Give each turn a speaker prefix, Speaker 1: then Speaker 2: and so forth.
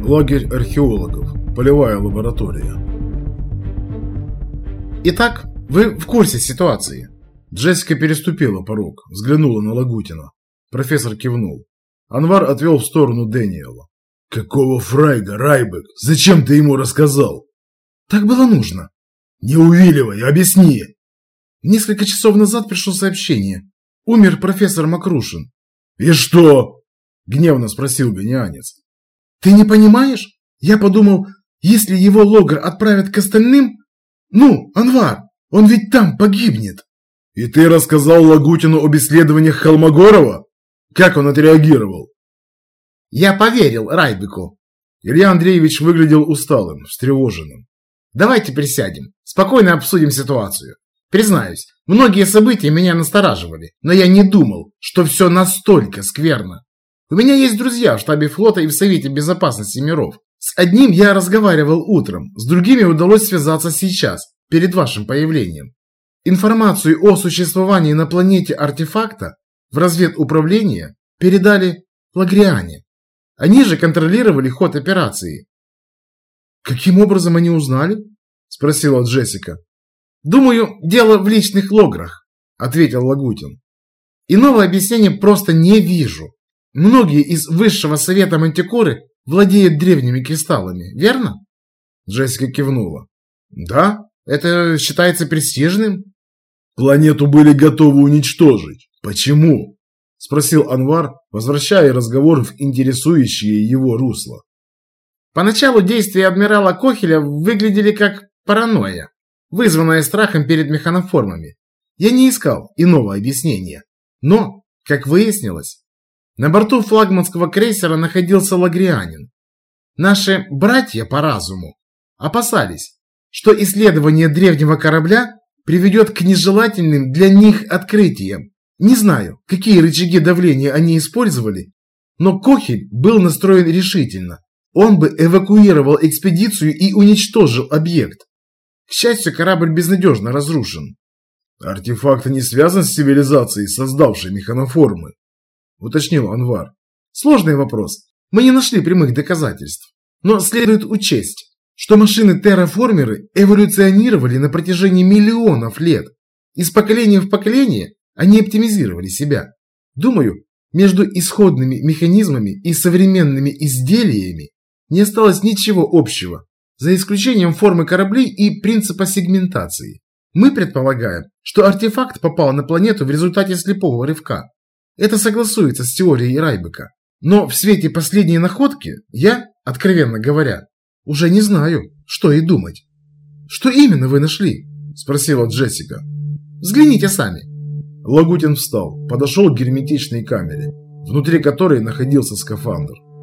Speaker 1: Лагерь археологов. Полевая лаборатория.
Speaker 2: Итак, вы в курсе ситуации?
Speaker 1: Джессика переступила порог, взглянула на Лагутина. Профессор кивнул. Анвар отвел в сторону Дэниела. «Какого фрайда, Райбек? Зачем ты ему рассказал?»
Speaker 2: «Так было нужно».
Speaker 1: «Не увиливай, объясни!»
Speaker 2: Несколько часов назад пришло сообщение. Умер профессор Макрушин.
Speaker 1: «И что?» – гневно спросил генианец.
Speaker 2: «Ты не понимаешь? Я подумал, если его логр отправят к остальным... Ну, Анвар, он ведь там погибнет».
Speaker 1: «И ты рассказал Лагутину об исследованиях Холмогорова? Как он отреагировал?»
Speaker 2: «Я поверил Райбеку».
Speaker 1: Илья Андреевич выглядел усталым, встревоженным.
Speaker 2: «Давайте присядем, спокойно обсудим ситуацию. Признаюсь, многие события меня настораживали, но я не думал, что все настолько скверно. У меня есть друзья в штабе флота и в Совете Безопасности миров. С одним я разговаривал утром, с другими удалось связаться сейчас, перед вашим появлением. Информацию о существовании на планете артефакта в разведуправление передали лагриане. Они же контролировали ход операции».
Speaker 1: «Каким образом они узнали?» – спросила Джессика.
Speaker 2: «Думаю, дело в личных лограх», – ответил Лагутин. «Иного объяснения просто не вижу. Многие из Высшего Совета Мантикоры владеют древними кристаллами, верно?»
Speaker 1: Джессика кивнула.
Speaker 2: «Да, это считается престижным».
Speaker 1: «Планету были готовы уничтожить. Почему?» – спросил Анвар, возвращая разговор в интересующее его русло.
Speaker 2: Поначалу действия адмирала Кохеля выглядели как паранойя, вызванная страхом перед механоформами. Я не искал иного объяснения. Но, как выяснилось, на борту флагманского крейсера находился лагрианин. Наши братья по разуму опасались, что исследование древнего корабля приведет к нежелательным для них открытиям. Не знаю, какие рычаги давления они использовали, но Кохель был настроен решительно. Он бы эвакуировал экспедицию и уничтожил объект. К счастью, корабль безнадежно разрушен.
Speaker 1: «Артефакт не связан с цивилизацией, создавшей механоформы?» – уточнил Анвар.
Speaker 2: «Сложный вопрос. Мы не нашли прямых доказательств. Но следует учесть, что машины-терраформеры эволюционировали на протяжении миллионов лет. Из поколения в поколение они оптимизировали себя. Думаю, между исходными механизмами и современными изделиями не осталось ничего общего, за исключением формы кораблей и принципа сегментации. Мы предполагаем, что артефакт попал на планету в результате слепого рывка. Это согласуется с теорией Райбека. Но в свете последней находки я, откровенно говоря, уже не знаю, что и думать». «Что именно вы нашли?» – спросила Джессика. «Взгляните сами».
Speaker 1: Лагутин встал, подошел к герметичной камере, внутри которой находился скафандр.